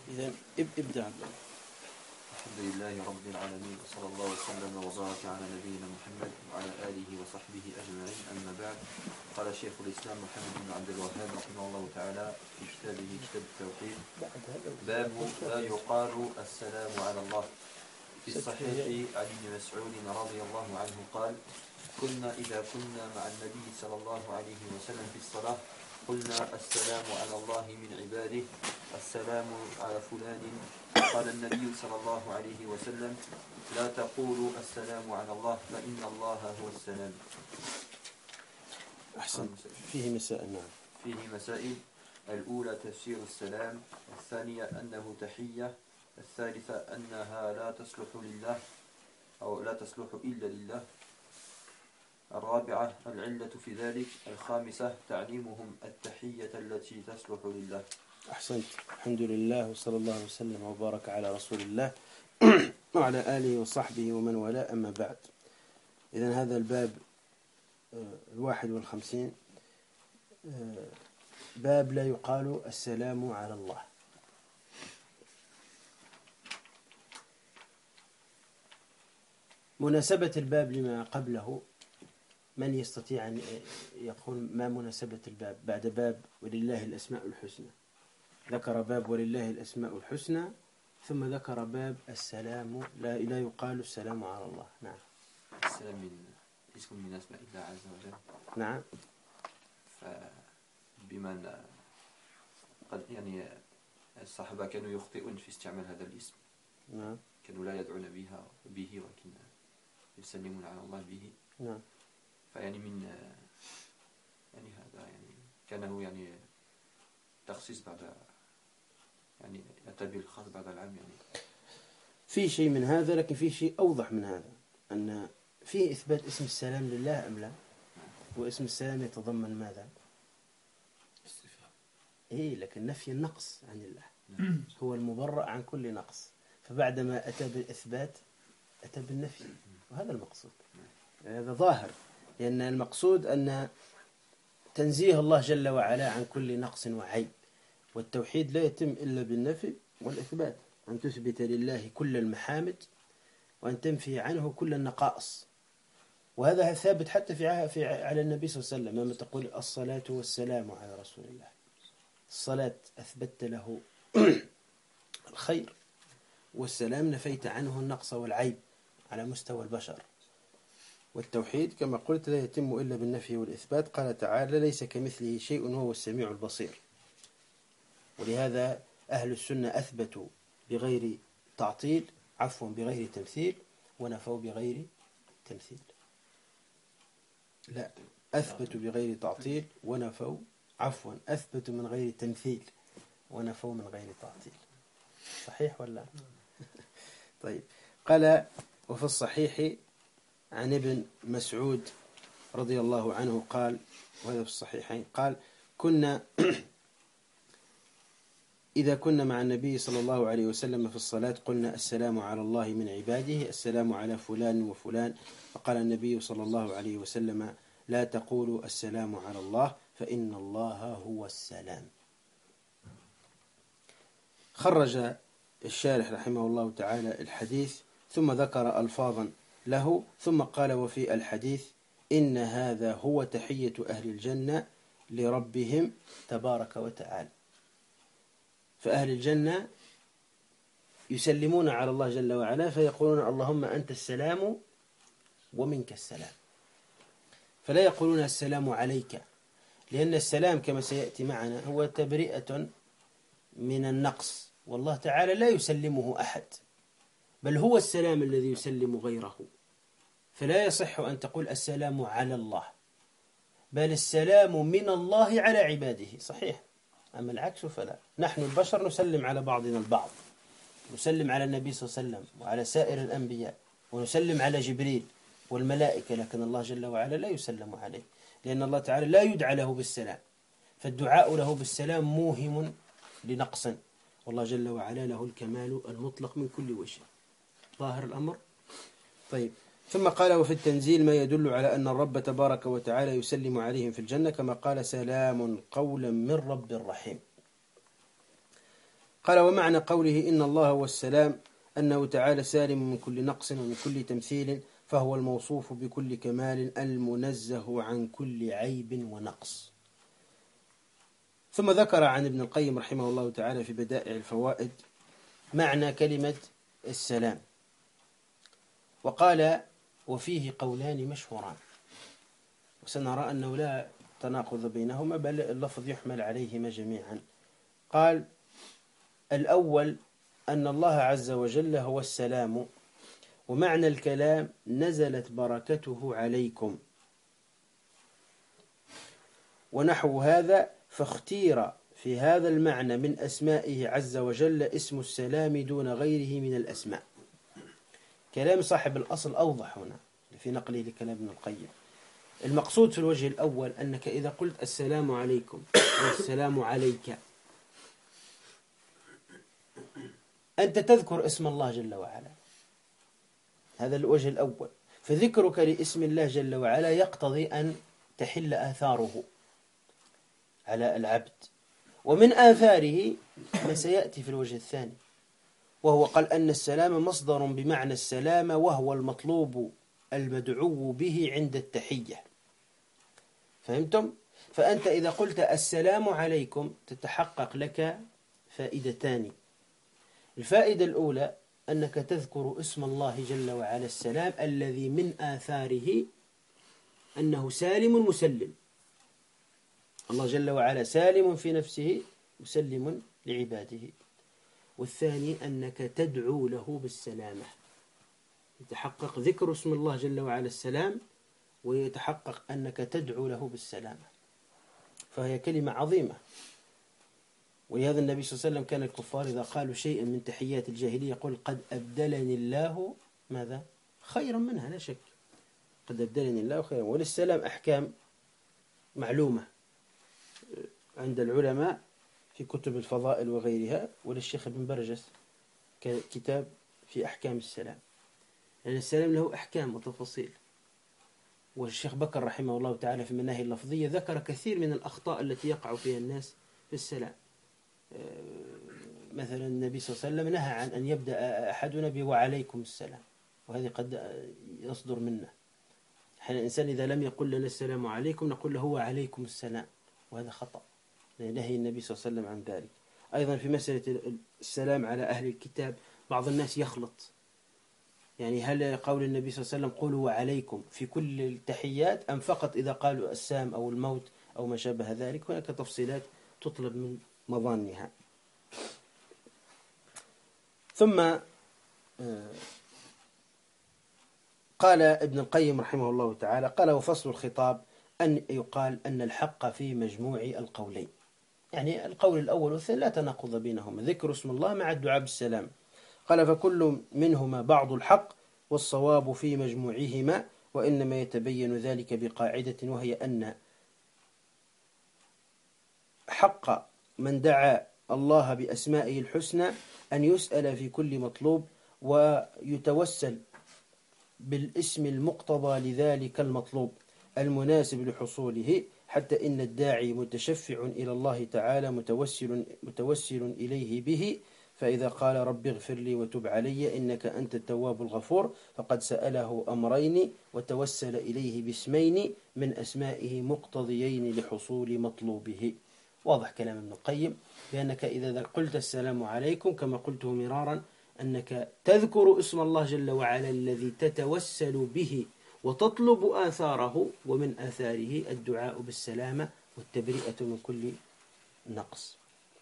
إذا ابدأ. الحمد لله رب العالمين، وصلى الله وسلم وبارك على نبينا محمد وعلى آله وصحبه أجمعين. أما بعد، قال شيخ الإسلام محمد بن عبد الوهاب رحمه الله تعالى في كتابه كتاب التوحيد: باب لا يقال السلام على الله. في الصحيح عن ابن مسعود رضي الله عنه قال: كنا إذا كنا مع النبي صلى الله عليه وسلم في الصلاة قلنا السلام على الله من عباده، السلام على فلان. قال النبي صلى الله عليه وسلم: لا تقولوا السلام على الله فإن الله هو السلام. أحسن. فيه مسائل. نعم، فيه مسائل: الأولى تفسير السلام، الثانية أنه تحية، الثالثة أنها لا تصلح لله أو لا تصلح إلا لله، الرابعة العلة في ذلك، الخامسة تعليمهم التحية التي تصلح لله. أحسنت. الحمد لله، وصلى الله وسلم وبارك على رسول الله وعلى آله وصحبه ومن والاه. أما بعد، إذن هذا الباب 51، باب لا يقال السلام على الله. مناسبة الباب لما قبله، من يستطيع أن يقول ما مناسبة الباب بعد باب ولله الأسماء الحسنى؟ ذكر باب ولله الأسماء الحسنى، ثم ذكر باب السلام لا يقال السلام على الله. نعم. السلام اسم من أسماء الله عز وجل. نعم. فبمن قد يعني الصحابة كانوا يخطئون في استعمال هذا الاسم. نعم. كانوا لا يدعون به ولكن يسلمون على الله به. نعم. فيعني من يعني هذا يعني كانه يعني تخصيص بعد يعني أتى بالخاص بعد العام. يعني في شيء من هذا، لكن في شيء أوضح من هذا، أن فيه إثبات اسم السلام لله أم لا؟ واسم السلام يتضمن ماذا؟ إيه، لكن نفي النقص عن الله. هو المبرأ عن كل نقص، فبعدما أتى بالإثبات أتى بالنفي، وهذا المقصود. هذا ظاهر، لأن المقصود أن تنزيه الله جل وعلا عن كل نقص وعيب، والتوحيد لا يتم إلا بالنفي والإثبات، أن تثبت لله كل المحامد وأن تنفي عنه كل النقائص. وهذا ثابت حتى على النبي صلى الله عليه وسلم، لما تقول الصلاة والسلام على رسول الله. الصلاة أثبت له الخير، والسلام نفيت عنه النقص والعيب على مستوى البشر. والتوحيد كما قلت لا يتم إلا بالنفي والإثبات. قال تعالى: ليس كمثله شيء وهو السميع البصير. ولهذا أهل السنة أثبتوا بغير تعطيل، بغير تمثيل، ونفوا بغير تمثيل. لا، أثبتوا بغير تعطيل ونفوا، أثبتوا من غير تمثيل ونفوا من غير تعطيل. صحيح ولا؟ طيب. قال: وفي الصحيح عن ابن مسعود رضي الله عنه قال، وهذا في الصحيحين، قال: كنا إذا كنا مع النبي صلى الله عليه وسلم في الصلاة قلنا السلام على الله من عباده، السلام على فلان وفلان. فقال النبي صلى الله عليه وسلم: لا تقولوا السلام على الله فإن الله هو السلام. خرج الشارح رحمه الله تعالى الحديث، ثم ذكر ألفاظا له، ثم قال: وفي الحديث إن هذا هو تحية أهل الجنة لربهم تبارك وتعالى. فأهل الجنة يسلمون على الله جل وعلا فيقولون: اللهم أنت السلام ومنك السلام. فلا يقولون السلام عليك، لأن السلام كما سيأتي معنا هو تبرئة من النقص، والله تعالى لا يسلمه أحد، بل هو السلام الذي يسلم غيره. فلا يصح أن تقول السلام على الله، بل السلام من الله على عباده. صحيح. أما العكس فلا. نحن البشر نسلم على بعضنا البعض، نسلم على النبي صلى الله عليه وسلم وعلى سائر الأنبياء، ونسلم على جبريل والملائكة، لكن الله جل وعلا لا يسلم عليه، لأن الله تعالى لا يدعى له بالسلام، فالدعاء له بالسلام موهم لنقص، والله جل وعلا له الكمال المطلق من كل وجه. ظاهر الأمر. طيب. ثم قال: وفي التنزيل ما يدل على أن الرب تبارك وتعالى يسلم عليهم في الجنة، كما قال: سلام قولا من رب رحيم. قال ومعنى قوله إن الله هو السلام أنه تعالى سالم من كل نقص ومن كل تمثيل، فهو الموصوف بكل كمال المنزه عن كل عيب ونقص. ثم ذكر عن ابن القيم رحمه الله تعالى في بدائع الفوائد معنى كلمة السلام، وقال وفيه قولان مشهوران، وسنرى أنه لا تناقض بينهما بل اللفظ يحمل عليهما جميعا. قال الأول أن الله عز وجل هو السلام، ومعنى الكلام نزلت بركته عليكم، ونحو هذا فاختير في هذا المعنى من أسمائه عز وجل اسم السلام دون غيره من الأسماء. كلام صاحب الأصل أوضح هنا في نقله لكلام ابن القيم. المقصود في الوجه الأول أنك إذا قلت السلام عليكم والسلام عليك أنت تذكر اسم الله جل وعلا، هذا الوجه الأول. فذكرك لاسم الله جل وعلا يقتضي أن تحل آثاره على العبد، ومن آثاره ما سيأتي في الوجه الثاني، وهو قال أن السلام مصدر بمعنى السلامة، وهو المطلوب المدعو به عند التحية. فهمتم؟ فأنت إذا قلت السلام عليكم تتحقق لك فائدتان. الفائدة الأولى أنك تذكر اسم الله جل وعلا السلام الذي من آثاره أنه سالم مسلم. الله جل وعلا سالم في نفسه مسلم لعباده. والثاني أنك تدعو له بالسلامة، يتحقق ذكر اسم الله جل وعلا السلام، ويتحقق أنك تدعو له بالسلامة، فهي كلمة عظيمة. ولهذا النبي صلى الله عليه وسلم كان الكفار إذا قالوا شيئا من تحيات الجاهلية يقول قد أبدلني الله ماذا؟ خيرا منها، لا شك، قد أبدلني الله خيرا. وللسلام أحكام معلومة عند العلماء في كتب الفضائل وغيرها، وللشيخ ابن برجس كتاب في أحكام السلام، لأن السلام له أحكام وتفاصيل. والشيخ بكر رحمه الله تعالى في المناهي اللفظية ذكر كثير من الأخطاء التي يقع فيها الناس في السلام. مثلا النبي صلى الله عليه وسلم نهى عن أن يبدأ أحدنا وعليكم السلام، وهذه قد يصدر منا. حين الإنسان إذا لم يقل لنا السلام عليكم نقول له وعليكم السلام، وهذا خطأ، نهي النبي صلى الله عليه وسلم عن ذلك. أيضا في مسألة السلام على أهل الكتاب بعض الناس يخلط، يعني هل قول النبي صلى الله عليه وسلم قولوا وعليكم في كل التحيات أم فقط إذا قالوا السام أو الموت أو ما شابه ذلك؟ هناك تفصيلات تطلب من مظانها. ثم قال ابن القيم رحمه الله تعالى قال وفصل الخطاب أن يقال أن الحق في مجموع القولين، يعني القول الأول والثاني لا تناقض بينهما، ذكر اسم الله مع الدعاء بالسلام. قال فكل منهما بعض الحق والصواب في مجموعهما، وإنما يتبين ذلك بقاعدة، وهي أن حق من دعا الله بأسمائه الحسنى أن يسأل في كل مطلوب ويتوسل بالاسم المقتضى لذلك المطلوب المناسب لحصوله، حتى إن الداعي متشفع إلى الله تعالى متوسل إليه به، فإذا قال رب اغفر لي وتب علي إنك أنت التواب الغفور فقد سأله أمرين وتوسل إليه باسمين من أسمائه مقتضيين لحصول مطلوبه. واضح كلام ابن القيم بأنك إذا قلت السلام عليكم كما قلته مرارا أنك تذكر اسم الله جل وعلا الذي تتوسل به وتطلب آثاره، ومن آثاره الدعاء بالسلامة والتبرئة من كل نقص.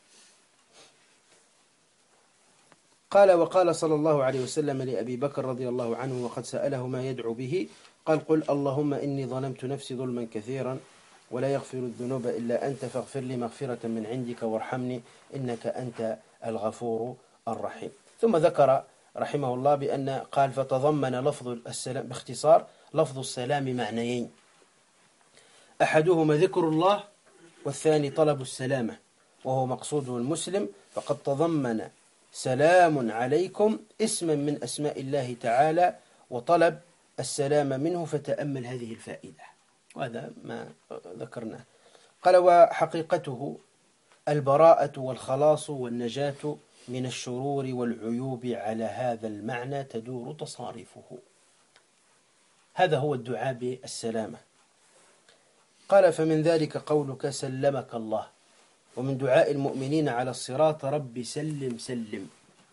قال وقال صلى الله عليه وسلم لأبي بكر رضي الله عنه وقد سأله ما يدعو به، قال قل اللهم إني ظلمت نفسي ظلما كثيرا ولا يغفر الذنوب إلا أنت فاغفر لي مغفرة من عندك وارحمني إنك أنت الغفور الرحيم. ثم ذكر رحمه الله بأن قال فتضمن لفظ السلام باختصار لفظ السلام معنيين، أحدهما ذكر الله والثاني طلب السلامة وهو مقصوده المسلم، فقد تضمن سلام عليكم اسما من أسماء الله تعالى وطلب السلام منه، فتأمل هذه الفائدة، وهذا ما ذكرناه. قال وحقيقته البراءة والخلاص والنجاة من الشرور والعيوب على هذا المعنى تدور تصاريفه. هذا هو الدعاء بالسلامة. قال: فمن ذلك قولك سلمك الله. ومن دعاء المؤمنين على الصراط: رب سلم سلم.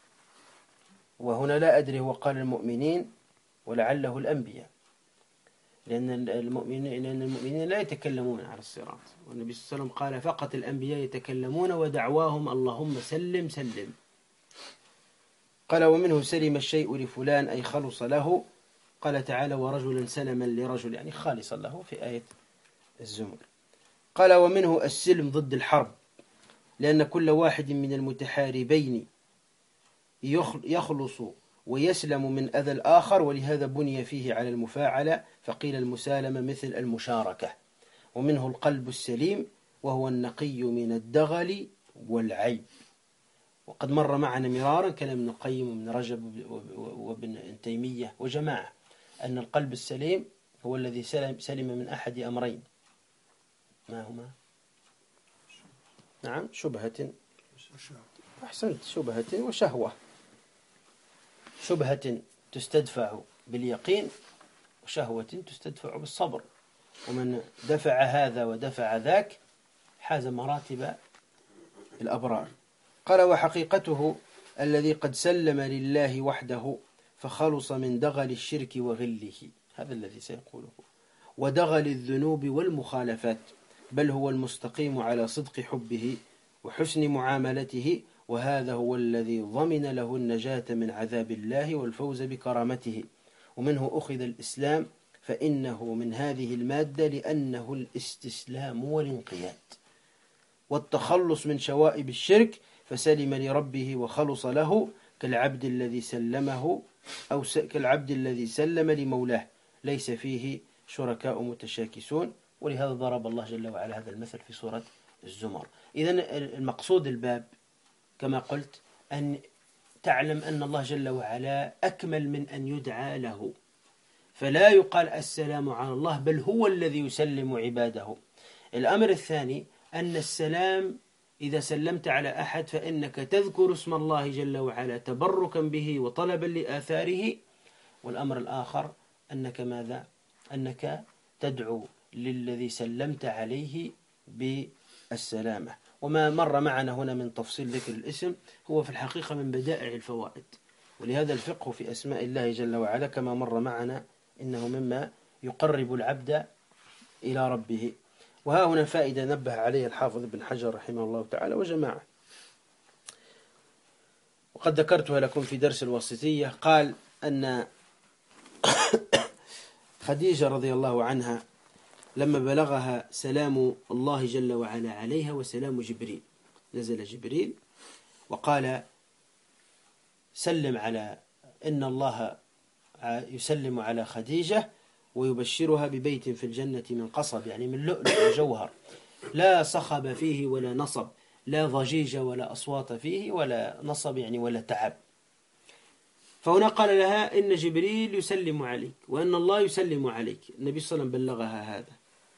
وهنا لا أدري هو قال المؤمنين ولعله الأنبياء، لأن المؤمنين لا يتكلمون على الصراط، والنبي صلى الله عليه وسلم قال: فقط الأنبياء يتكلمون ودعواهم اللهم سلم سلم. قال: ومنه سلم الشيء لفلان أي خلص له. قال تعالى: ورجلا سلما لرجل، يعني خالصا له، في آية الزمر. قال: ومنه السلم ضد الحرب، لأن كل واحد من المتحاربين يخلص ويسلم من أذى الآخر، ولهذا بني فيه على المفاعلة، فقيل المسالمة مثل المشاركة. ومنه القلب السليم، وهو النقي من الدغل والعيب. وقد مر معنا مرارا كلام ابن القيم وابن رجب وابن تيمية وجماعة أن القلب السليم هو الذي سلم من أحد أمرين. ما هما؟ نعم، شبهة. أحسنت، شبهة وشهوة. شبهة تستدفع باليقين، وشهوة تستدفع بالصبر. ومن دفع هذا ودفع ذاك حاز مراتب الأبرار. قال: وحقيقته الذي قد سلم لله وحده فخلص من دغل الشرك وغله، هذا الذي سيقوله، ودغل الذنوب والمخالفات، بل هو المستقيم على صدق حبه وحسن معاملته، وهذا هو الذي ضمن له النجاة من عذاب الله والفوز بكرامته. ومنه أخذ الإسلام، فإنه من هذه المادة، لأنه الاستسلام والانقياد والتخلص من شوائب الشرك، فسلم لربه وخلص له، كالعبد الذي سلمه أو كالعبد الذي سلم لمولاه، ليس فيه شركاء متشاكسون. ولهذا ضرب الله جل وعلا هذا المثل في سورة الزمر. إذن المقصود الباب كما قلت أن تعلم أن الله جل وعلا أكمل من أن يدعى له، فلا يقال السلام على الله، بل هو الذي يسلم عباده. الأمر الثاني أن السلام إذا سلمت على أحد فإنك تذكر اسم الله جل وعلا تبركا به وطلبا لآثاره. والأمر الآخر أنك ماذا؟ أنك تدعو للذي سلمت عليه بالسلامة. وما مر معنا هنا من تفصيل ذكر الاسم هو في الحقيقة من بدائع الفوائد، ولهذا الفقه في أسماء الله جل وعلا كما مر معنا إنه مما يقرب العبد إلى ربه. وها هنا فائدة نبه عليها الحافظ ابن حجر رحمه الله تعالى وجماعة، وقد ذكرتها لكم في درس الواسطية. قال أن خديجة رضي الله عنها لما بلغها سلام الله جل وعلا عليها وسلام جبريل، نزل جبريل وقال: سلم على إن الله يسلم على خديجة ويبشرها ببيت في الجنة من قصب، يعني من لؤلؤ وجوهر، لا صخب فيه ولا نصب، لا ضجيج ولا أصوات فيه ولا نصب يعني ولا تعب. فهنا قال لها: إن جبريل يسلم عليك وإن الله يسلم عليك. النبي صلى الله عليه وسلم بلغها هذا.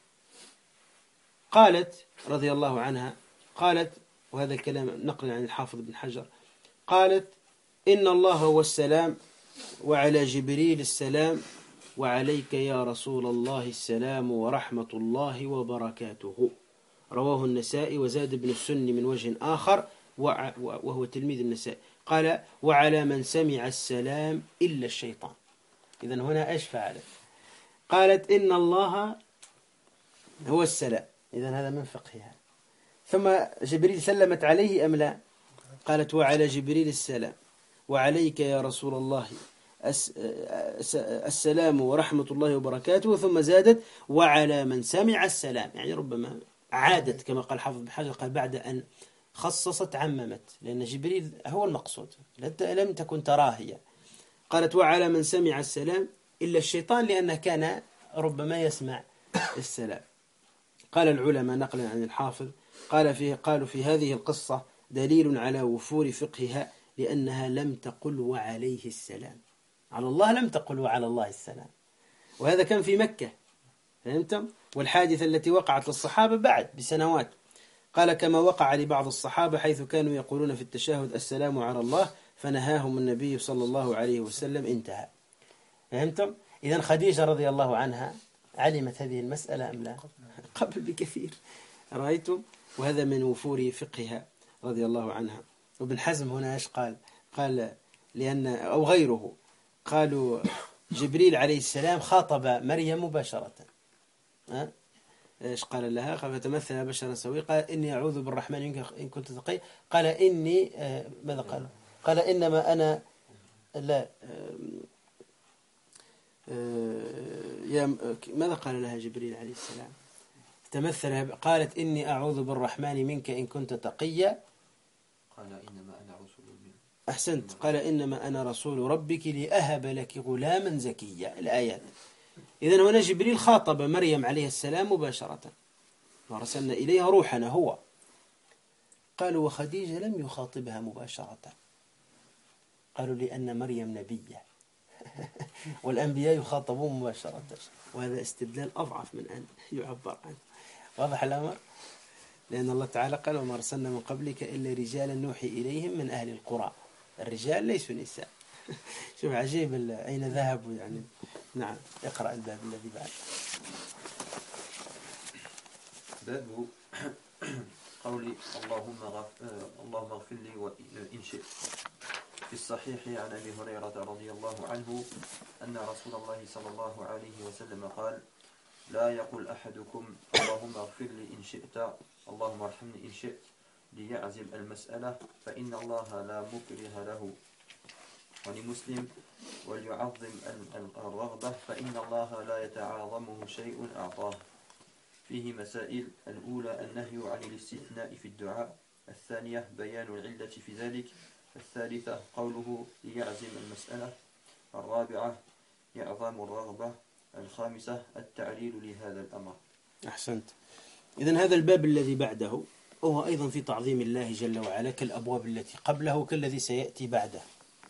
قالت رضي الله عنها، قالت، وهذا الكلام نقل عن الحافظ بن حجر، قالت: إن الله هو السلام وعلى جبريل السلام وعليك يا رسول الله السلام ورحمة الله وبركاته. رواه النسائي. وزاد ابن السني من وجه آخر وهو تلميذ النسائي، قال: وعلى من سمع السلام إلا الشيطان. إذن هنا إيش فعلت؟ قالت: إن الله هو السلام. إذن هذا من فقهها. ثم جبريل سلمت عليه أم لا؟ قالت: وعلى جبريل السلام وعليك يا رسول الله السلام ورحمة الله وبركاته. ثم زادت: وعلى من سمع السلام، يعني ربما عادت كما قال حافظ بن حجر، قال بعد أن خصصت عممت، لأن جبريل هو المقصود، لم تكن تراهية. قالت: وعلى من سمع السلام إلا الشيطان، لأنه كان ربما يسمع السلام. قال العلماء نقلا عن الحافظ، قالوا في هذه القصة دليل على وفور فقهها، لأنها لم تقل وعليه السلام، على الله لم تقل وعلى الله السلام، وهذا كان في مكة، فهمتم؟ والحادثة التي وقعت للصحابة بعد بسنوات. قال كما وقع لبعض الصحابة حيث كانوا يقولون في التشهد السلام على الله فنهاهم النبي صلى الله عليه وسلم. انتهى. فهمتم؟ إذن خديجة رضي الله عنها علمت هذه المسألة أم لا؟ قبل بكثير. رأيتم؟ وهذا من وفور فقهها رضي الله عنها. وابن حزم هنا ايش قال لأن أو غيره قالوا جبريل عليه السلام خاطب مريم مباشرة. ايش قال لها؟ قال فتمثل بشرا سويا، قال إني أعوذ بالرحمن منك إن كنت تقي. قال إني ماذا قال؟ قال إنما أنا لا ماذا قال لها جبريل عليه السلام؟ تمثل قالت إني أعوذ بالرحمن منك إن كنت تقيا. قال إنما أنا رسول منك. أحسنت. قال إنما أنا رسول ربك لأهب لك غلاما زكيا. الآيات. إذن هنا جبريل خاطب مريم عليه السلام مباشرة ورسلنا إليها روحنا هو. قالوا وخديجة لم يخاطبها مباشرة. قالوا لأن مريم نبية والأنبياء يخاطبون مباشرة، وهذا استدلال أضعف من أن يعبر عنه. واضح الأمر؟ لأن الله تعالى قال وما أرسلنا من قبلك إلا رجالا نوحي إليهم من أهل القرى. الرجال ليسوا نساء. شوف عجيب أين ذهبوا يعني. نعم. اقرأ الباب الذي بعد. باب قولي اللهم اغفر لي وإن شئت. في الصحيح عن أبي هريرة رضي الله عنه أن رسول الله صلى الله عليه وسلم قال لا يقول أحدكم اللهم اغفر لي إن شئت اللهم ارحمني إن شئت ليعزم المسألة فإن الله لا مكره له. ولمسلم وليعظم الرغبة فإن الله لا يتعاظمه شيء أعطاه. فيه مسائل: الأولى النهي عن الاستثناء في الدعاء، الثانية بيان العلة في ذلك، الثالثة قوله ليعزم المسألة، الرابعة إعظام الرغبة، الخامسة التعليل لهذا الأمر. أحسنت. إذن هذا الباب الذي بعده هو أيضا في تعظيم الله جل وعلا كالأبواب التي قبله كالذي سيأتي بعده.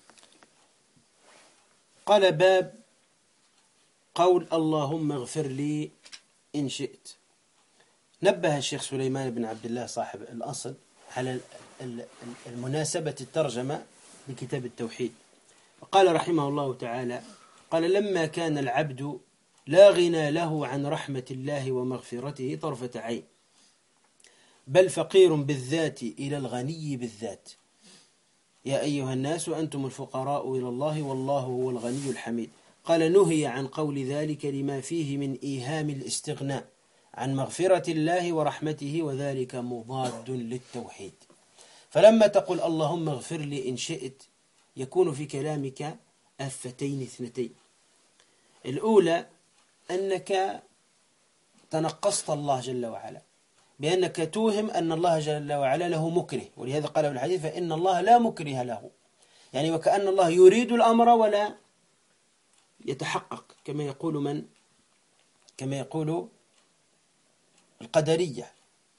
قال باب قول اللهم اغفر لي إن شئت. نبه الشيخ سليمان بن عبد الله صاحب الأصل على المناسبة الترجمة لكتاب التوحيد. قال رحمه الله تعالى قال لما كان العبد لا غنى له عن رحمة الله ومغفرته طرفة عين، بل فقير بالذات إلى الغني بالذات. يا أيها الناس أنتم الفقراء إلى الله والله هو الغني الحميد. قال نهي عن قول ذلك لما فيه من إيهام الاستغناء عن مغفرة الله ورحمته، وذلك مضاد للتوحيد. فلما تقول اللهم اغفر لي إن شئت يكون في كلامك آفتين اثنتين. الأولى أنك تنقصت الله جل وعلا بأنك توهم أن الله جل وعلا له مكره، ولهذا قال في الحديث فإن الله لا مكره له، يعني وكأن الله يريد الأمر ولا يتحقق، كما يقول القدرية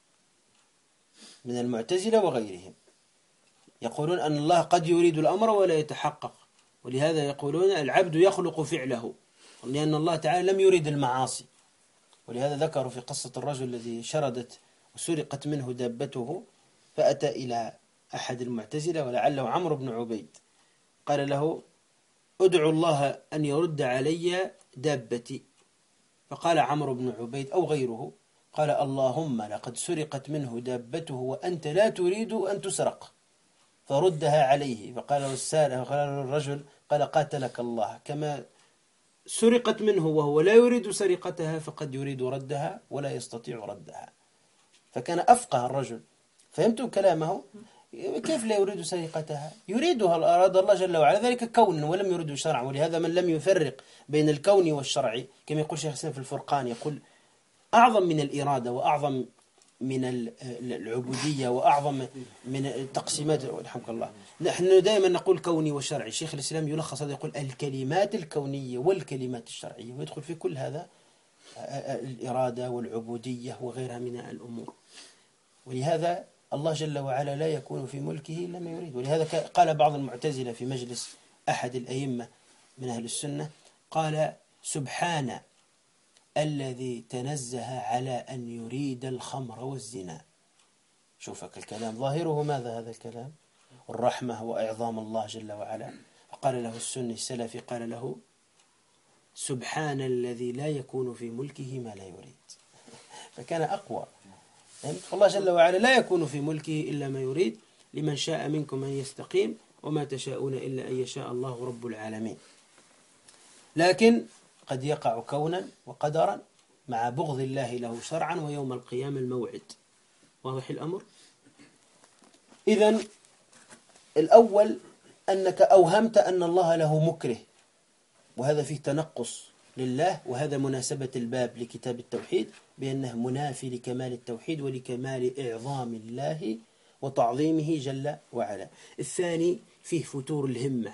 من المعتزلة وغيرهم، يقولون أن الله قد يريد الأمر ولا يتحقق، ولهذا يقولون العبد يخلق فعله، لأن الله تعالى لم يريد المعاصي. ولهذا ذكروا في قصة الرجل الذي شردت وسرقت منه دابته، فأتى إلى أحد المعتزلة ولعله عمرو بن عبيد، قال له ادعو الله أن يرد علي دابتي. فقال عمرو بن عبيد أو غيره قال اللهم لقد سرقت منه دابته وأنت لا تريد أن تسرق فردها عليه. فقال الرجل قال قاتلك الله، كما سرقت منه وهو لا يريد سرقتها فقد يريد ردها ولا يستطيع ردها. فكان أفقه الرجل. فهمتم كلامه؟ كيف لا يريد سرقتها؟ يريدها، أراد الله جل وعلا ذلك كونا ولم يريده شرعا. ولهذا من لم يفرق بين الكون والشرع كما يقول شيخ الإسلام في الفرقان، يقول أعظم من الإرادة وأعظم من العبودية وأعظم من التقسيمات. رحمك الله. نحن دائما نقول كوني وشرعي، شيخ الإسلام يلخص هذا يقول الكلمات الكونية والكلمات الشرعية، ويدخل في كل هذا الإرادة والعبودية وغيرها من الأمور. ولهذا الله جل وعلا لا يكون في ملكه إلا ما يريد. ولهذا قال بعض المعتزلة في مجلس أحد الأئمة من أهل السنة، قال سبحان الذي تنزه على أن يريد الخمر والزنا. شوفك الكلام ظاهره ماذا هذا الكلام؟ الرحمة وإعظام الله جل وعلا. قال له السني السلفي قال له سبحان الذي لا يكون في ملكه ما لا يريد، فكان أقوى. الله جل وعلا لا يكون في ملكه إلا ما يريد، لمن شاء منكم أن يستقيم وما تشاءون إلا أن يشاء الله رب العالمين. لكن قد يقع كونا وقدرا مع بغض الله له شرعا ويوم القيامة الموعد. واضح الأمر؟ إذن الأول أنك أوهمت أن الله له مكره، وهذا فيه تنقص لله، وهذا مناسبة الباب لكتاب التوحيد بأنه منافي لكمال التوحيد ولكمال إعظام الله وتعظيمه جل وعلا. الثاني فيه فتور الهمة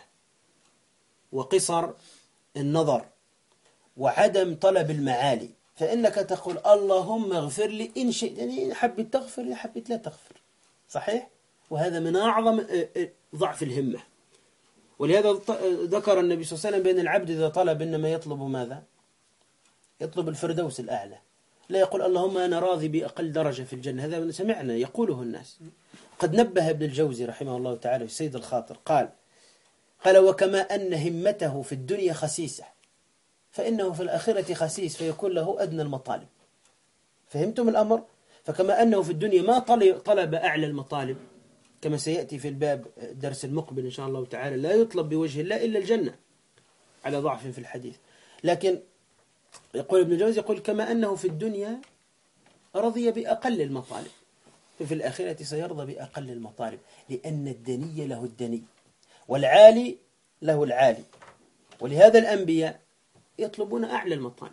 وقصر النظر وعدم طلب المعالي، فإنك تقول اللهم اغفر لي إن شئت، يعني حبيت تغفر يا حبيت لا تغفر، صحيح؟ وهذا من أعظم ضعف الهمة. ولهذا ذكر النبي صلى الله عليه وسلم بأن العبد إذا طلب إنما يطلب ماذا؟ يطلب الفردوس الأعلى، لا يقول اللهم أنا راضي بأقل درجة في الجنة. هذا سمعنا يقوله الناس. قد نبه ابن الجوزي رحمه الله تعالى في سيد الخاطر قال وكما أن همته في الدنيا خسيسة فإنه في الآخرة خسيس فيكون له أدنى المطالب. فهمتم الأمر؟ فكما أنه في الدنيا ما طلب أعلى المطالب، كما سيأتي في الباب الدرس المقبل إن شاء الله تعالى، لا يطلب بوجه الله إلا الجنة على ضعف في الحديث. لكن يقول ابن الجوزي يقول كما أنه في الدنيا رضي بأقل المطالب، ففي الآخرة سيرضى بأقل المطالب، لأن الدني له الدني والعالي له العالي. ولهذا الأنبياء يطلبون أعلى المطالب،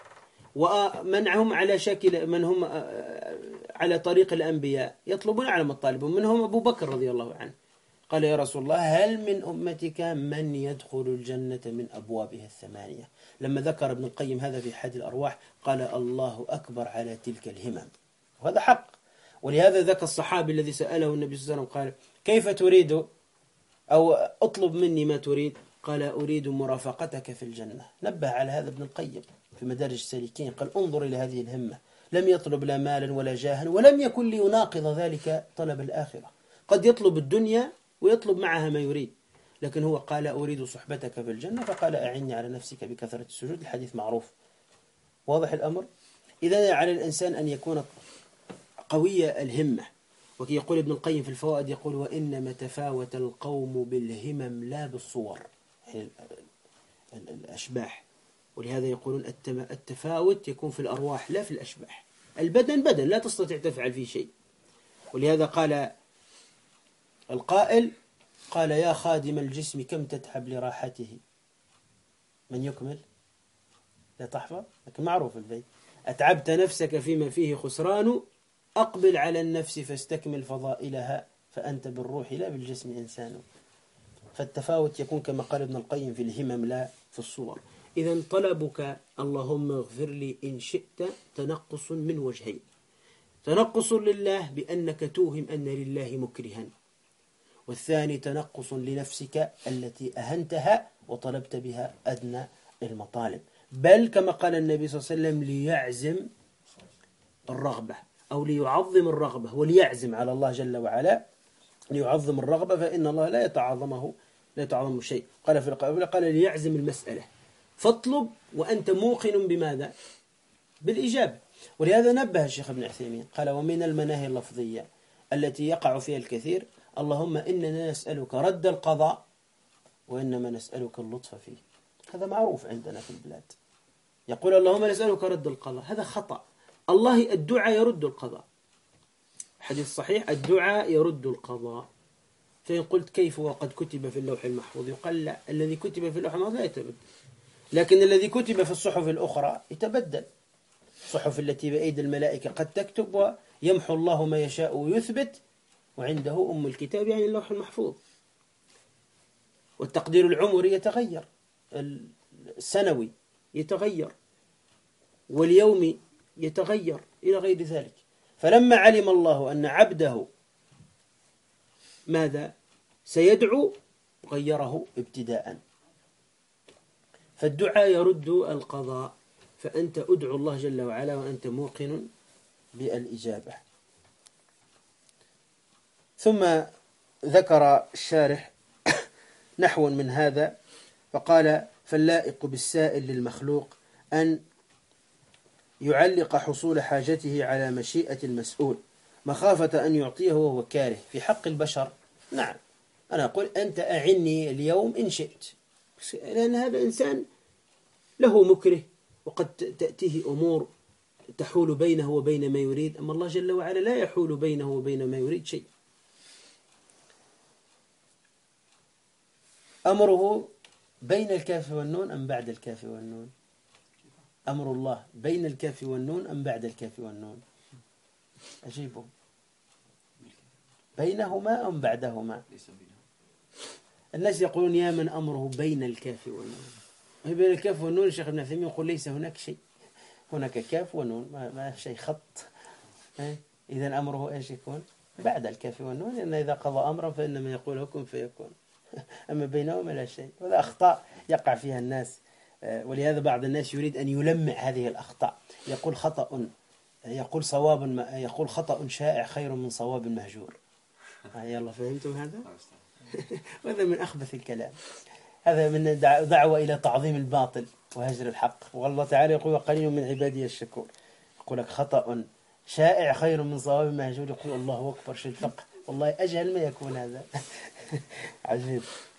ومنعهم على شكل من هم على طريق الأنبياء يطلبون أعلى المطالب، ومنهم أبو بكر رضي الله عنه قال يا رسول الله هل من أمتك من يدخل الجنة من أبوابها الثمانية؟ لما ذكر ابن القيم هذا في حاد الأرواح قال الله أكبر على تلك الهمم، وهذا حق. ولهذا ذاك الصحابي الذي سأله النبي صلى الله عليه وسلم قال كيف تريد أو أطلب مني ما تريد؟ قال أريد مرافقتك في الجنة. نبه على هذا ابن القيم في مدارج السالكين، قال انظر إلى هذه الهمة، لم يطلب لا مالا ولا جاها، ولم يكن ليناقض ذلك طلب الآخرة. قد يطلب الدنيا ويطلب معها ما يريد، لكن هو قال أريد صحبتك في الجنة، فقال أعني على نفسك بكثرة السجود، الحديث معروف. واضح الأمر؟ إذا على الإنسان أن يكون قوي الهمة. وكي يقول ابن القيم في الفوائد يقول وإنما تفاوت القوم بالهمم لا بالصور، يعني الأشباح. ولهذا يقولون التفاوت يكون في الأرواح لا في الأشباح. البدن بدن لا تستطيع تفعل فيه شيء. ولهذا قال القائل قال يا خادم الجسم كم تتعب لراحته؟ من يكمل؟ لا تحفظ؟ لكن معروف البيت. أتعبت نفسك فيما فيه خسران، أقبل على النفس فاستكمل فضائلها، فأنت بالروح لا بالجسم إنسان. فالتفاوت يكون كما قال ابن القيم في الهمم لا في الصور. إذن طلبك اللهم اغفر لي إن شئت تنقص من وجهين: تنقص لله بأنك توهم أن لله مكرها، والثاني تنقص لنفسك التي أهنتها وطلبت بها أدنى المطالب، بل كما قال النبي صلى الله عليه وسلم ليعزم الرغبة أو ليعظم الرغبة، وليعزم على الله جل وعلا ليعظم الرغبة، فإن الله لا يتعظم شيء. قال في القائل قال ليعزم المسألة، فاطلب وأنت موقن بماذا؟ بالإجابة. ولهذا نبه الشيخ ابن عثيمين قال ومن المناهي اللفظية التي يقع فيها الكثير اللهم إننا نسألك رد القضاء وإنما نسألك اللطف فيه. هذا معروف عندنا في البلاد، يقول اللهم نسألك رد القضاء، هذا خطأ. الله الدعاء يرد القضاء، حديث صحيح الدعاء يرد القضاء. فإن قلت كيف وقد كتب في اللوح المحفوظ؟ يقال لا، الذي كتب في اللوح المحفوظ لا يتبدل، لكن الذي كتب في الصحف الأخرى يتبدل. الصحف التي بأيدي الملائكة قد تكتب ويمحو الله ما يشاء ويثبت، وعنده أم الكتاب يعني اللوح المحفوظ. والتقدير العمري يتغير، السنوي يتغير، واليومي يتغير إلى غير ذلك. فلما علم الله أن عبده ماذا سيدعو غيره ابتداء. فالدعاء يرد القضاء، فأنت أدعو الله جل وعلا وأنت موقن بالإجابة. ثم ذكر الشارح نحو من هذا فقال: فاللائق بالسائل للمخلوق أن يعلق حصول حاجته على مشيئة المسؤول مخافة أن يعطيه وهو كاره. في حق البشر نعم، أنا أقول أنت أعني اليوم إن شئت، لأن هذا إنسان له مكره وقد تأتيه أمور تحول بينه وبين ما يريد، أما الله جل وعلا لا يحول بينه وبين ما يريد شيء. أمره بين الكاف والنون أم بعد الكاف والنون؟ أمر الله بين الكاف والنون أم بعد الكاف والنون؟ أجيبوا، بينهما أم بعدهما؟ الناس يقولون يا من أمره بين الكاف والنون. بين الكاف والنون الشيخ ابن عثيمين يقول ليس هناك شيء، هناك كاف ونون، ما شيء خط. إذن أمره إيش يكون؟ بعد الكاف والنون، لأن إذا قضى أمرا فإنما يقول كن فيكون. أما بينهما لا شيء. وهذا أخطاء يقع فيها الناس، ولهذا بعض الناس يريد أن يلمع هذه الأخطاء، يقول خطأ، يقول صواب، يقول خطأ شائع خير من صواب مهجور. يلا فهمتم هذا؟ وهذا من أخبث الكلام، هذا من دعوة إلى تعظيم الباطل وهجر الحق. والله تعالى يقول: وقليل من عبادي الشكور. يقول لك خطأ شائع خير من صواب مهجور، يقول الله أكبر، شو الفقه؟ والله أجهل ما يكون هذا. عجيب.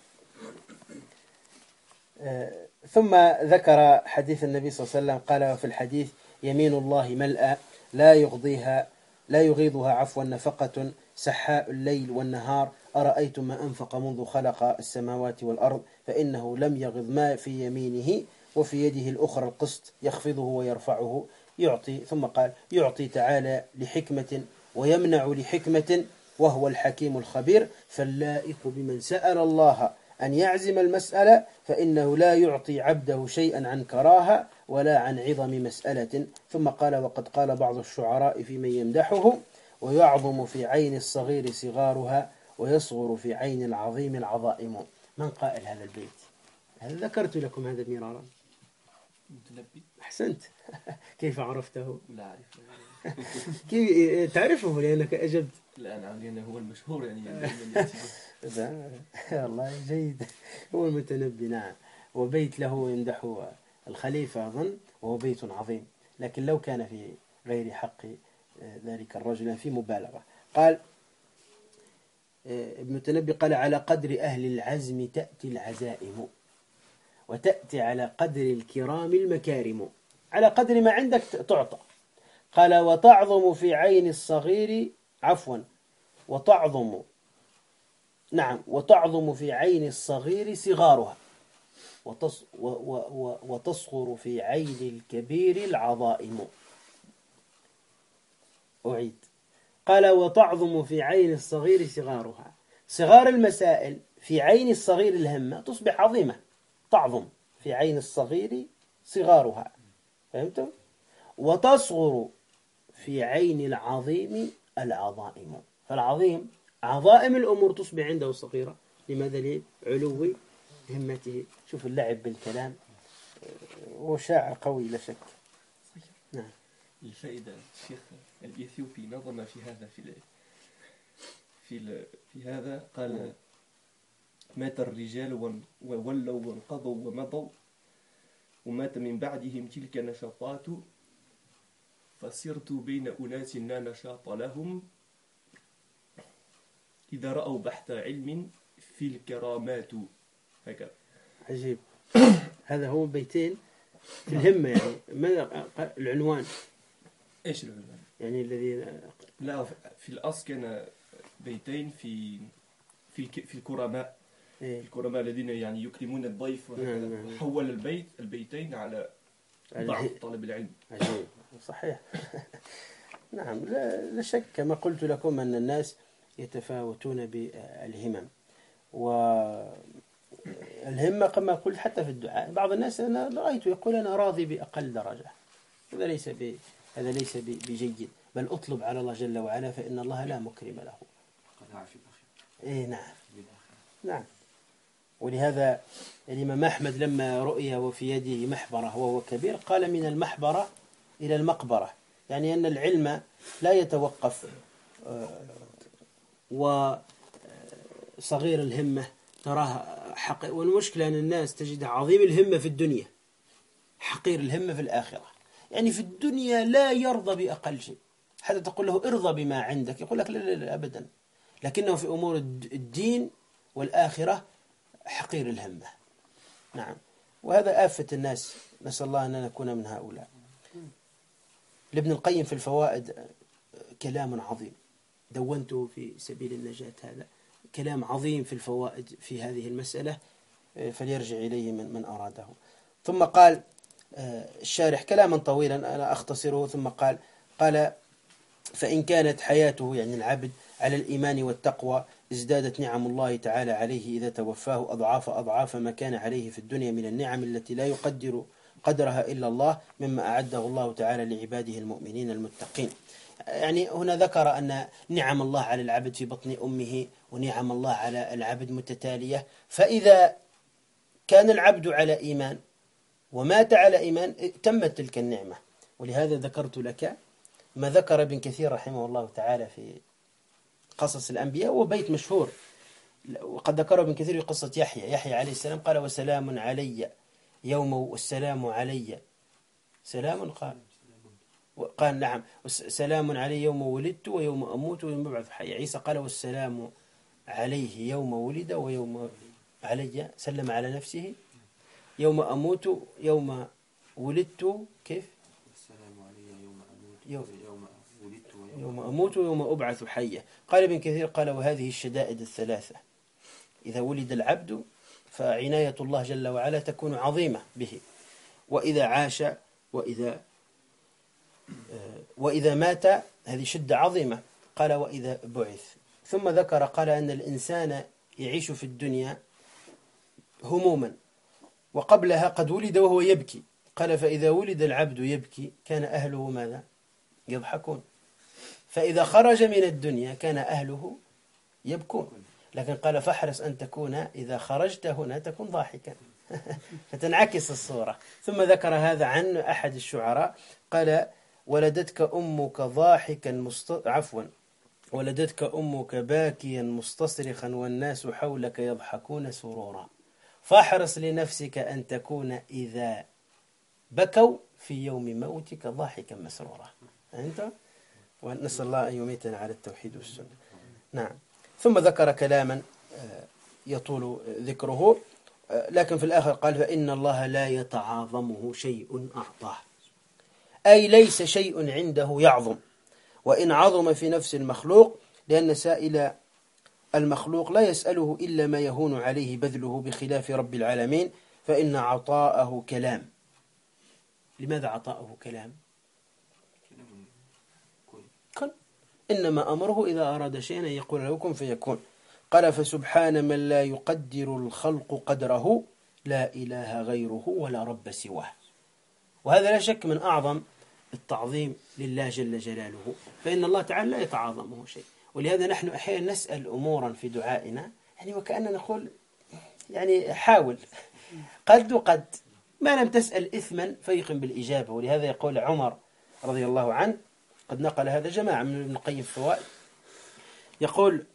ثم ذكر حديث النبي صلى الله عليه وسلم قال: وفي الحديث: يمين الله ملأى لا يغيضها عفوا نفقة سحاء الليل والنهار، أرأيتم ما أنفق منذ خلق السماوات والأرض فإنه لم يغض ما في يمينه وفي يده الأخرى القسط يخفضه ويرفعه يعطي. ثم قال: يعطي تعالى لحكمة ويمنع لحكمة وهو الحكيم الخبير، فاللائق بمن سأل الله أن يعزم المسألة فإنه لا يعطي عبده شيئا عن كراهة ولا عن عظم مسألة. ثم قال: وقد قال بعض الشعراء في من يمدحه: ويعظم في عين الصغير صغارها ويصغر في عين العظيم العظائم. من قائل هذا البيت؟ هل ذكرت لكم هذا مرارا؟ متنبي. أحسنت. كيف عرفته؟ لا أعرف. كيف تعرفه لأنك أجبت؟ لا نعم، لأنه هو المشهور يعني. والله جيد. هو المتنبي. نعم. وبيت له يمدح الخليفة أظن، وهو بيت عظيم، لكن لو كان في غير حق ذلك الرجل في مبالغة. قال ابن التنبي قال: على قدر أهل العزم تأتي العزائم، وتأتي على قدر الكرام المكارم. على قدر ما عندك تعطى. قال: وتعظم في عين الصغير وتعظم في عين الصغير صغارها وتصغر في عين الكبير العظائم. أعيد. قال: وتعظم في عين الصغير صغارها. صغار المسائل في عين الصغير الهمة تصبح عظيمة، تعظم في عين الصغير صغارها. فهمتم؟ وتصغر في عين العظيم العظائم. فالعظيم عظائم الأمور تصبح عنده صغيرة. لماذا؟ لعلو همته. شوف اللعب بالكلام، وشاعر قوي لا شك. نعم. الفائدة الشيخ الإثيوبي نظم في هذا في هذا قال: مات الرجال وولوا وانقضوا ومضوا، ومات من بعدهم تلك نشاطات، فسرت بين أناس لا نشاط لهم، إذا رأوا بحث علم في الكرامات. هكذا. عجيب. هذا هو بيتين في الهمة. يعني ماذا العنوان؟ إيش العنوان؟ يعني الذي لا، في الأصل كان بيتين في الكرماء. إيه؟ الكرماء الذين يعني يكرمون الضيف. نعم. حول البيتين على ضعف طالب العلم. عجيب. صحيح. نعم. لا شك كما قلت لكم أن الناس يتفاوتون بالهمم، والهمة كما قلت حتى في الدعاء. بعض الناس أنا رأيت يقول: أنا راضي بأقل درجة. هذا ليس بجيد، بل أطلب على الله جل وعلا، فإن الله لا مكرم له. إيه نعم. نعم. ولهذا الإمام أحمد لما رؤي وفي يده محبرة وهو كبير قال: من المحبرة إلى المقبرة. يعني أن العلم لا يتوقف وصغير الهمة تراه والمشكلة أن الناس تجدها عظيم الهمة في الدنيا، حقير الهمة في الآخرة. يعني في الدنيا لا يرضى بأقل شيء، حتى تقول له ارضى بما عندك يقول لك لا لا لا أبدا، لكنه في أمور الدين والآخرة حقير الهمة. نعم، وهذا آفة الناس، نسأل الله أن نكون من هؤلاء. لابن القيم في الفوائد كلام عظيم دونته في سبيل النجاة، هذا كلام عظيم في الفوائد في هذه المسألة، فليرجع إليه من أراده. ثم قال الشارح كلاما طويلا أنا أختصره، ثم قال فإن كانت حياته يعني العبد على الإيمان والتقوى ازدادت نعم الله تعالى عليه إذا توفاه أضعاف ما كان عليه في الدنيا من النعم التي لا يقدر قدرها إلا الله، مما أعده الله تعالى لعباده المؤمنين المتقين. يعني هنا ذكر أن نعم الله على العبد في بطن أمه ونعم الله على العبد متتالية، فإذا كان العبد على إيمان ومات على إيمان تمت تلك النعمة. ولهذا ذكرت لك ما ذكر ابن كثير رحمه الله تعالى في قصص الأنبياء، وبيت مشهور وقد ذكره ابن كثير في قصة يحيى عليه السلام، قال وسلام علي يوم والسلام علي سلام قال نعم سلام علي يوم ولدت ويوم أموت ويوم أبعث حي. عيسى قال والسلام عليه يوم ولد ويوم علي سلم على نفسه يوم أموت يوم ولدت كيف السلام علي يوم أموت ويوم أبعث حيا. قال ابن كثير قال وهذه الشدائد الثلاثة إذا ولد العبد فعناية الله جل وعلا تكون عظيمة به، وإذا عاش وإذا مات هذه شدة عظيمة. قال وإذا بعث. ثم ذكر قال أن الإنسان يعيش في الدنيا هموما، وقبلها قد ولد وهو يبكي. قال فإذا ولد العبد يبكي كان أهله ماذا؟ يضحكون. فإذا خرج من الدنيا كان أهله يبكون. لكن قال فاحرص أن تكون إذا خرجت هنا تكون ضاحكا فتنعكس الصورة. ثم ذكر هذا عن أحد الشعراء قال ولدتك أمك ضاحكا ولدتك أمك باكيا مستصرخا والناس حولك يضحكون سرورا، فاحرص لنفسك أن تكون إذا بكوا في يوم موتك ضاحكا مسرورا. أنت ونسأل الله أن يميتنا على التوحيد والسنة. نعم. ثم ذكر كلاما يطول ذكره، لكن في الآخر قال فإن الله لا يتعاظمه شيء أعطاه، أي ليس شيء عنده يعظم، وإن عظم في نفس المخلوق، لأن سائل المخلوق لا يسأله إلا ما يهون عليه بذله، بخلاف رب العالمين فإن عطاءه كلام. لماذا عطاءه كلام؟ كن. إنما أمره إذا أراد شيئا أن يقول له كن فيكون. قال فسبحان من لا يقدر الخلق قدره، لا إله غيره ولا رب سواه. وهذا لا شك من أعظم التعظيم لله جل جلاله، فإن الله تعالى لا يتعاظمه شيء. ولهذا نحن أحيانا نسأل أمورا في دعائنا يعني وكأننا نقول يعني حاول قد ما لم تسأل إثما فيقم بالإجابة. ولهذا يقول عمر رضي الله عنه، قد نقل هذا جماعة من ابن القيم في الفوائد، يقول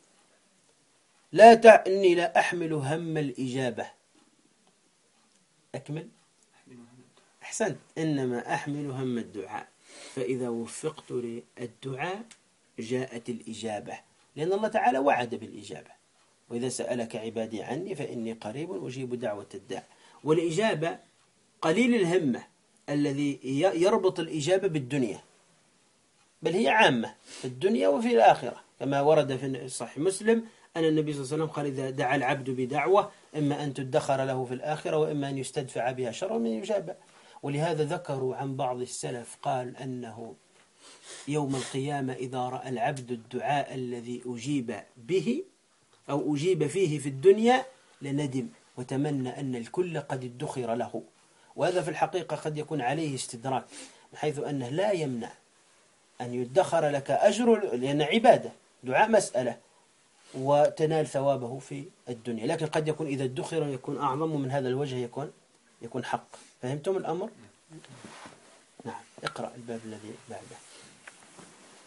إني لا أحمل هم الإجابة. أكمل. أحسنت. إنما أحمل هم الدعاء، فإذا وفقت للدعاء جاءت الإجابة، لأن الله تعالى وعد بالإجابة، وإذا سألك عبادي عني فإني قريب أجيب دعوة الداع. والإجابة قليل الهمة الذي يربط الإجابة بالدنيا، بل هي عامة في الدنيا وفي الآخرة، كما ورد في صحيح مسلم أن النبي صلى الله عليه وسلم قال إذا دعا العبد بدعوة إما أن تدخر له في الآخرة وإما أن يستدفع بها شر من يجاب. ولهذا ذكروا عن بعض السلف قال أنه يوم القيامة إذا رأى العبد الدعاء الذي أجيب به أو أجيب فيه في الدنيا لندم وتمنى أن الكل قد ادخر له. وهذا في الحقيقة قد يكون عليه استدراك، بحيث أنه لا يمنع أن يدخر لك أجر، لأن عبادة دعاء مسألة وتنال ثوابه في الدنيا، لكن قد يكون إذا ادخر يكون أعظم، ومن هذا الوجه يكون حق. فهمتم الأمر؟ نعم. اقرأ الباب الذي بعده.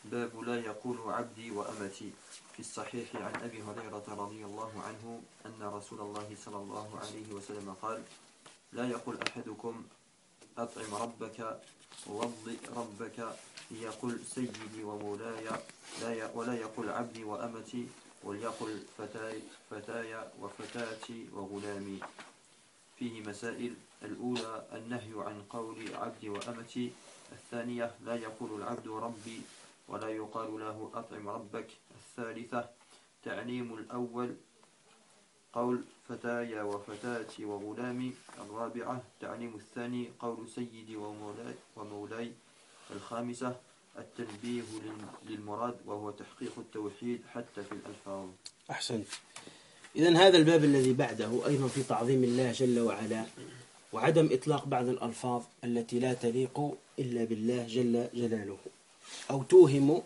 باب لا يقول عبدي وأمتي. في الصحيح عن أبي هريرة رضي الله عنه أن رسول الله صلى الله عليه وسلم قال: لا يقول أحدكم أطعم ربك ووضئ ربك، ليقل سيدي ومولاي، ولا يقول عبدي وأمتي، وليقل فتاي وفتاتي وغلامي. فيه مسائل: الأولى النهي عن قول عبدي وأمتي. الثانية لا يقول العبد ربي ولا يقال له أطعم ربك. الثالثة تعليم الأول قول فتاي وفتاتي وغلامي. الرابعة تعليم الثاني قول سيدي ومولاي. الخامسة التنبيه للمراد وهو تحقيق التوحيد حتى في الألفاظ. أحسنت. إذن هذا الباب الذي بعده أيضا في تعظيم الله جل وعلا وعدم إطلاق بعض الألفاظ التي لا تليق إلا بالله جل جلاله، أو توهم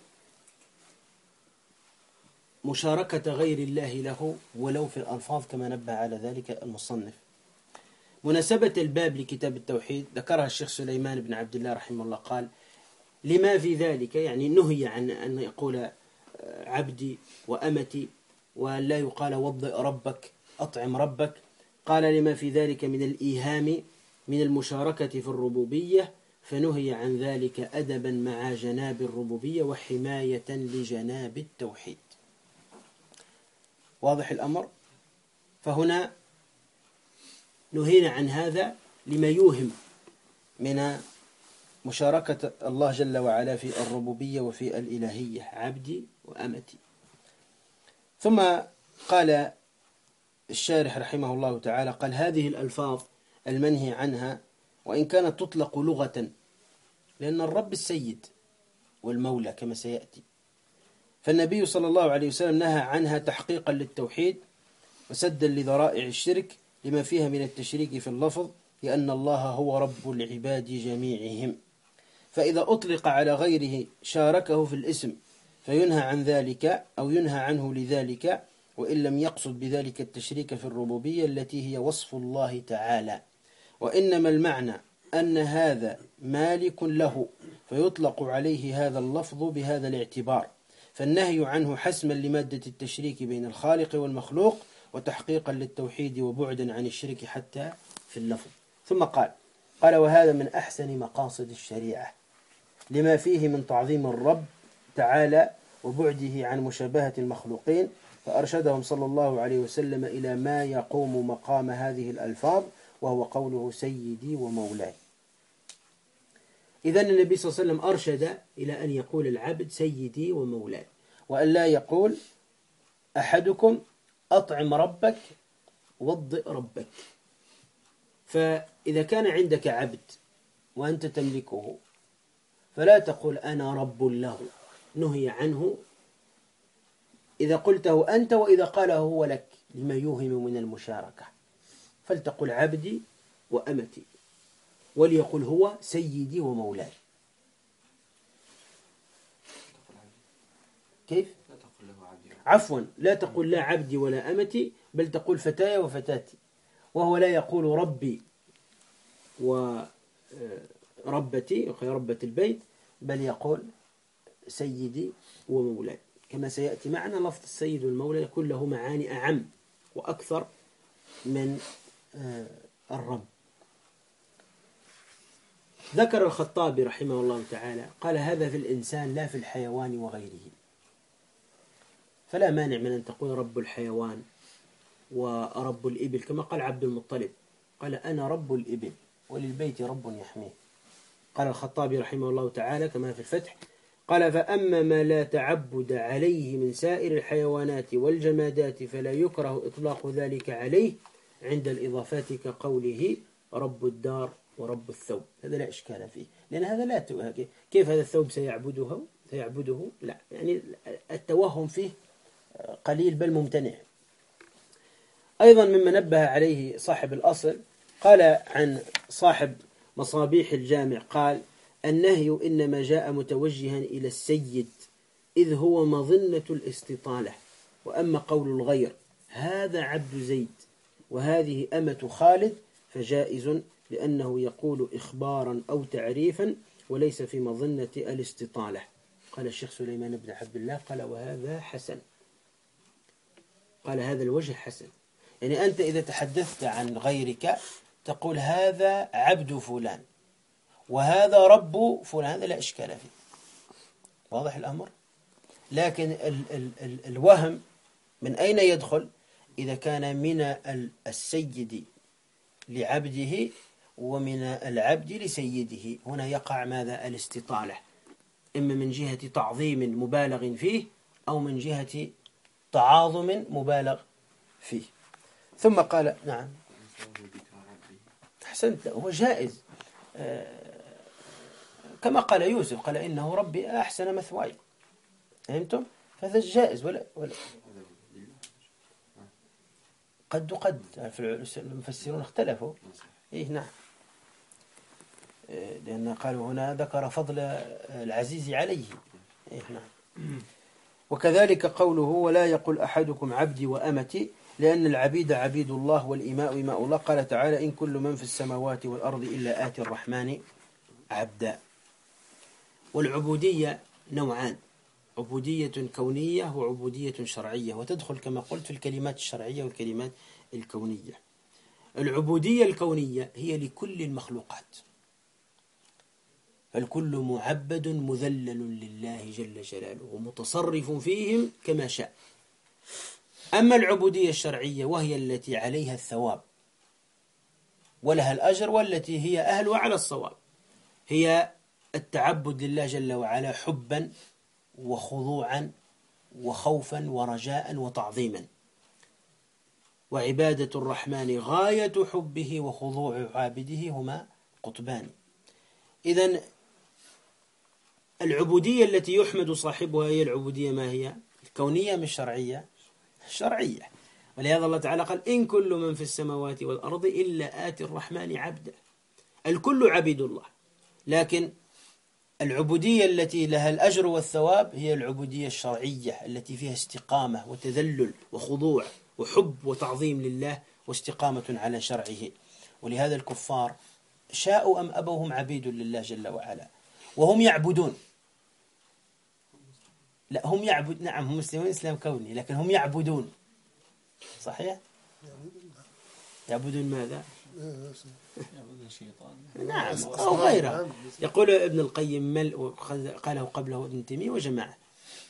مشاركة غير الله له ولو في الألفاظ كما نبه على ذلك المصنف. مناسبة الباب لكتاب التوحيد ذكرها الشيخ سليمان بن عبد الله رحمه الله، قال: لما في ذلك، يعني نهي عن أن يقول عبدي وأمتي، وأن لا يقال وضئ ربك أطعم ربك. قال: لما في ذلك من الإيهام من المشاركة في الربوبية، فنهي عن ذلك أدبا مع جناب الربوبية وحماية لجناب التوحيد. واضح الأمر؟ فهنا نهينا عن هذا لما يوهم من مشاركة الله جل وعلا في الربوبية وفي الإلهية، عبدي وأمتي. ثم قال الشارح رحمه الله تعالى، قال: هذه الألفاظ المنهي عنها وإن كانت تطلق لغة، لأن الرب السيد والمولى كما سيأتي، فالنبي صلى الله عليه وسلم نهى عنها تحقيقا للتوحيد وسدا لذرائع الشرك لما فيها من التشريك في اللفظ، لأن الله هو رب العباد جميعهم. فإذا أطلق على غيره شاركه في الاسم فينهى عن ذلك أو ينهى عنه لذلك، وإن لم يقصد بذلك التشريك في الربوبية التي هي وصف الله تعالى، وإنما المعنى أن هذا مالك له فيطلق عليه هذا اللفظ بهذا الاعتبار، فالنهي عنه حسما لمادة التشريك بين الخالق والمخلوق وتحقيقا للتوحيد وبعدا عن الشرك حتى في اللفظ. ثم قال: وهذا من أحسن مقاصد الشريعة لما فيه من تعظيم الرب تعالى وبعده عن مشابهة المخلوقين، فأرشدهم صلى الله عليه وسلم إلى ما يقوم مقام هذه الألفاظ، وهو قوله سيدي ومولاي. إذن النبي صلى الله عليه وسلم أرشد إلى أن يقول العبد سيدي ومولاي، وأن لا يقول أحدكم أطعم ربك وضئ ربك. فإذا كان عندك عبد وأنت تملكه فلا تقول أنا رب له، نهي عنه إذا قلته أنت وإذا قاله هو لك لما يوهم من المشاركة، فلتقل عبدي وأمتي، وليقل هو سيدي ومولاي. كيف؟ عفوا، لا تقول لا عبدي ولا أمتي، بل تقول فتاي وفتاتي، وهو لا يقول ربي وربتي ربة البيت، بل يقول سيدي ومولاي. كما سيأتي معنا لفظ السيد والمولى يكون له معاني أعم وأكثر من الرب. ذكر الخطابي رحمه الله تعالى، قال: هذا في الإنسان لا في الحيوان وغيره، فلا مانع من أن تقول رب الحيوان ورب الإبل، كما قال عبد المطلب، قال: أنا رب الإبل وللبيت رب يحميه. قال الخطابي رحمه الله تعالى كما في الفتح، قال: فأما ما لا تعبد عليه من سائر الحيوانات والجمادات فلا يكره إطلاق ذلك عليه عند الإضافات كقوله رب الدار ورب الثوب. هذا لا إشكال فيه، لأن هذا لا كيف هذا الثوب سيعبده؟ لا، يعني التوهم فيه قليل بل ممتنع. أيضا مما نبه عليه صاحب الأصل، قال عن صاحب مصابيح الجامع، قال: النهي إنما جاء متوجها إلى السيد إذ هو مظنة الاستطالة، وأما قول الغير هذا عبد زيد وهذه أمة خالد فجائز، لأنه يقول إخبارا أو تعريفا وليس في مظنة الاستطالة. قال الشيخ سليمان بن عبد الله قال وهذا حسن، قال هذا الوجه حسن. يعني أنت إذا تحدثت عن غيرك تقول هذا عبد فلان وهذا رب فلان، هذا لا إشكال فيه، واضح الأمر. لكن الوهم من أين يدخل؟ إذا كان من السيد لعبده ومن العبد لسيده، هنا يقع ماذا؟ الاستطالة، إما من جهة تعظيم مبالغ فيه أو من جهة تعاظم مبالغ فيه. ثم قال نعم أحسنت، هو جائز كما قال يوسف، قال إنه ربي أحسن مثواي، فهمتم؟ فهذا جائز ولا قد المفسرون اختلفوا. إيه نعم، لأن قالوا هنا ذكر فضل العزيز عليه. إيه نعم. وكذلك قوله ولا يقل أحدكم عبدي وأمتي، لأن العبيد عبيد الله والإماء إماء الله. قال تعالى إن كل من في السماوات والأرض إلا آتي الرحمن عبدا. والعبودية نوعان، عبودية كونية وعبودية شرعية، وتدخل كما قلت في الكلمات الشرعية والكلمات الكونية. العبودية الكونية هي لكل المخلوقات، فالكل معبد مذلل لله جل جلاله متصرف فيهم كما شاء. أما العبودية الشرعية وهي التي عليها الثواب ولها الأجر والتي هي أهل على الصواب، هي التعبد لله جل وعلا حبا وخضوعا وخوفا ورجاء وتعظيما. وعبادة الرحمن غاية حبه وخضوع عابده هما قطبان. إذن العبودية التي يحمد صاحبها هي العبودية ما هي؟ الكونية مش شرعية؟ الشرعية. ولهذا الله تعالى قال إن كل من في السماوات والأرض إلا آتي الرحمن عبدا. الكل عبيد الله، لكن العبودية التي لها الأجر والثواب هي العبودية الشرعية التي فيها استقامة وتذلل وخضوع وحب وتعظيم لله واستقامة على شرعه. ولهذا الكفار شاءوا أم أبوا هم عبيد لله جل وعلا وهم يعبدون. لا هم يعبد، نعم هم مسلمون إسلام كوني، لكن هم يعبدون. صحيح؟ يعبدون ماذا؟ يعبدون الشيطان. نعم أو غيره. يقول ابن القيم قاله قبله ابن تيمية وجماعة.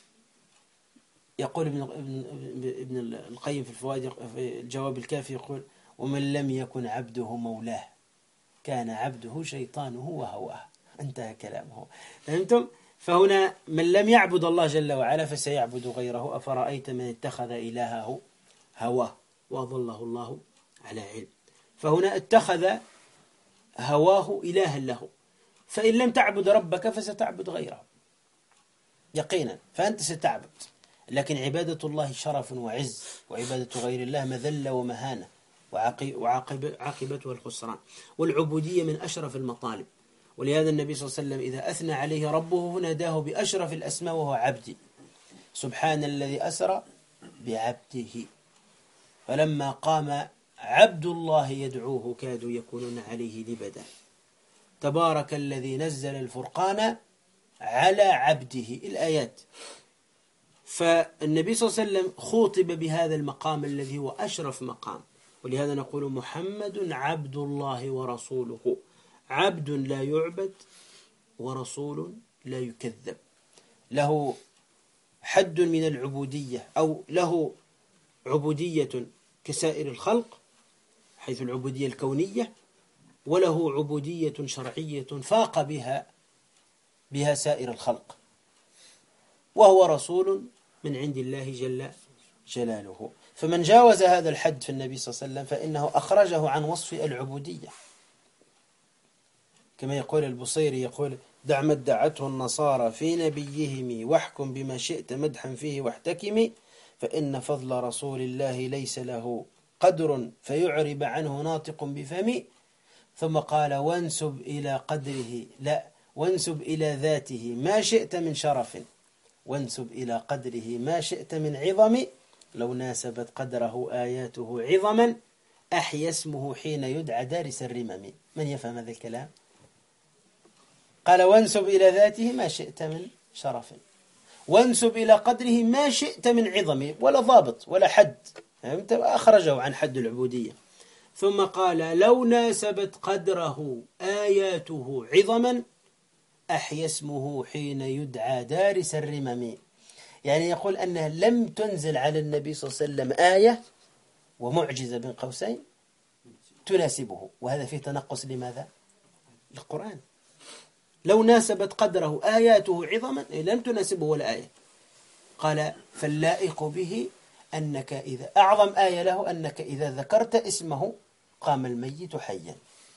يقول ابن القيم في الفوائد في الجواب الكافي يقول ومن لم يكن عبده مولاه كان عبده شيطانه وهواه. انتهى كلامه. فهمتم؟ فهنا من لم يعبد الله جل وعلا فسيعبد غيره. أفرأيت من اتخذ إلهه هواه وأضله الله على علم. فهنا اتخذ هواه إلها له، فإن لم تعبد ربك فستعبد غيره يقينا، فأنت ستعبد. لكن عبادة الله شرف وعز، وعبادة غير الله مذلة ومهانة وعاقبتها الخسران. والعبودية من أشرف المطالب، ولهذا النبي صلى الله عليه وسلم إذا أثنى عليه ربه ناداه بأشرف الأسماء وهو عبدي. سبحان الذي أسرى بعبده. فلما قام عبد الله يدعوه كادوا يكونون عليه لبدا. تبارك الذي نزل الفرقان على عبده، الآيات. فالنبي صلى الله عليه وسلم خوطب بهذا المقام الذي هو أشرف مقام، ولهذا نقول محمد عبد الله ورسوله، عبد لا يعبد ورسول لا يكذب. له حد من العبودية، أو له عبودية كسائر الخلق حيث العبودية الكونية، وله عبودية شرعية فاق بها سائر الخلق، وهو رسول من عند الله جل جلاله. فمن جاوز هذا الحد في النبي صلى الله عليه وسلم فإنه أخرجه عن وصف العبودية، كما يقول البصيري يقول دع ما ادعته النصارى في نبيهم واحكم بما شئت مدحا فيه واحتكم، فإن فضل رسول الله ليس له قدر فيعرب عنه ناطق بفمي. ثم قال وانسب إلى قدره، لا وانسب إلى ذاته ما شئت من شرف، وانسب إلى قدره ما شئت من عظم، لو ناسبت قدره آياته عظما أحيا اسمه حين يدعى دارس الرمم. من يفهم هذا الكلام؟ قال وانسب إلى ذاته ما شئت من شرف، وانسب إلى قدره ما شئت من عظمه، ولا ضابط ولا حد، أخرجه عن حد العبودية. ثم قال لو ناسبت قدره آياته عظما أحيا اسمه حين يدعى دارس الرمم. يعني يقول أنها لم تنزل على النبي صلى الله عليه وسلم آية ومعجزة بين قوسين تناسبه، وهذا فيه تنقص لماذا؟ للقرآن. لو ناسبت قدره آياته عظما لم تناسبه ولا آية. قال فاللائق به أنك إذا أعظم آية له أنك إذا ذكرت اسمه قام الميت حيا.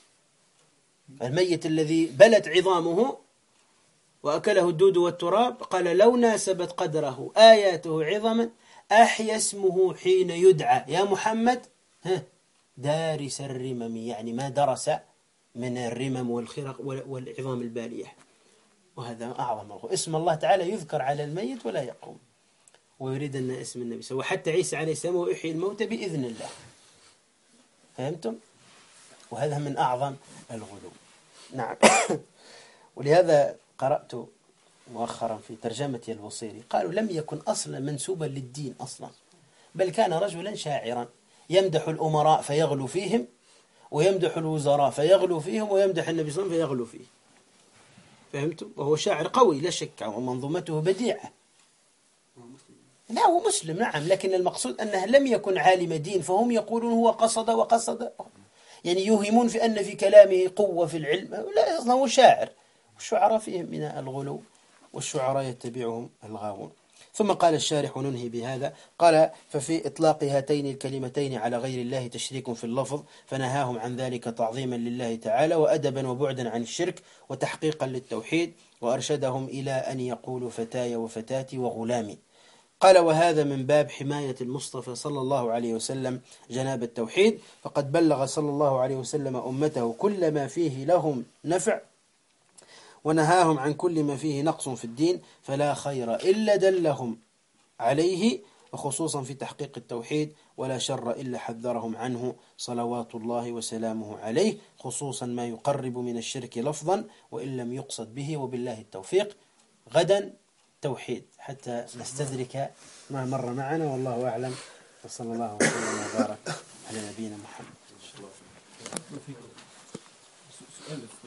الميت الذي بلت عظامه وأكله الدود والتراب قال لو ناسبت قدره آياته عظما أحيا اسمه حين يدعى يا محمد دارس الرمم، يعني ما درس من الرمم والخرق والعظام البالية. وهذا أعظم اسم الله تعالى يذكر على الميت ولا يقوم، ويريد أن اسم النبي وحتى عيسى عليه السلام ويحيي الموتى بإذن الله. فهمتم؟ وهذا من أعظم الغلو. نعم. ولهذا قرأت مؤخرا في ترجمة البوصيري قالوا لم يكن أصلا منسوبا للدين أصلا، بل كان رجلا شاعرا يمدح الأمراء فيغلو فيهم، ويمدح الوزراء فيغلو فيهم، ويمدح النبي صلى الله عليه وسلم فيغلو فيه. فهمتم؟ وهو شاعر قوي لا شك، ومنظومته بديعة. لا هو مسلم نعم، لكن المقصود أنه لم يكن عالم دين، فهم يقولون هو قصد وقصد، يعني يوهمون في أن في كلامه قوة في العلم. لا أصلا هو شاعر، والشعراء فيهم من الغلو، والشعراء يتبعهم الغاوون. ثم قال الشارح وننهي بهذا، قال ففي إطلاق هاتين الكلمتين على غير الله تشريك في اللفظ، فنهاهم عن ذلك تعظيما لله تعالى وأدبا وبعدا عن الشرك وتحقيقا للتوحيد، وأرشدهم إلى أن يقولوا فتاي وفتاتي وغلامي. قال وهذا من باب حماية المصطفى صلى الله عليه وسلم جناب التوحيد، فقد بلغ صلى الله عليه وسلم أمته كل ما فيه لهم نفع، ونهاهم عن كل ما فيه نقص في الدين، فلا خير إلا دلهم عليه، وخصوصا في تحقيق التوحيد، ولا شر إلا حذرهم عنه صلوات الله وسلامه عليه، خصوصا ما يقرب من الشرك لفظا وإن لم يقصد به. وبالله التوفيق. غدا توحيد حتى نستدرك ما مر معنا، والله أعلم، وصلى الله وسلم وبارك على نبينا محمد.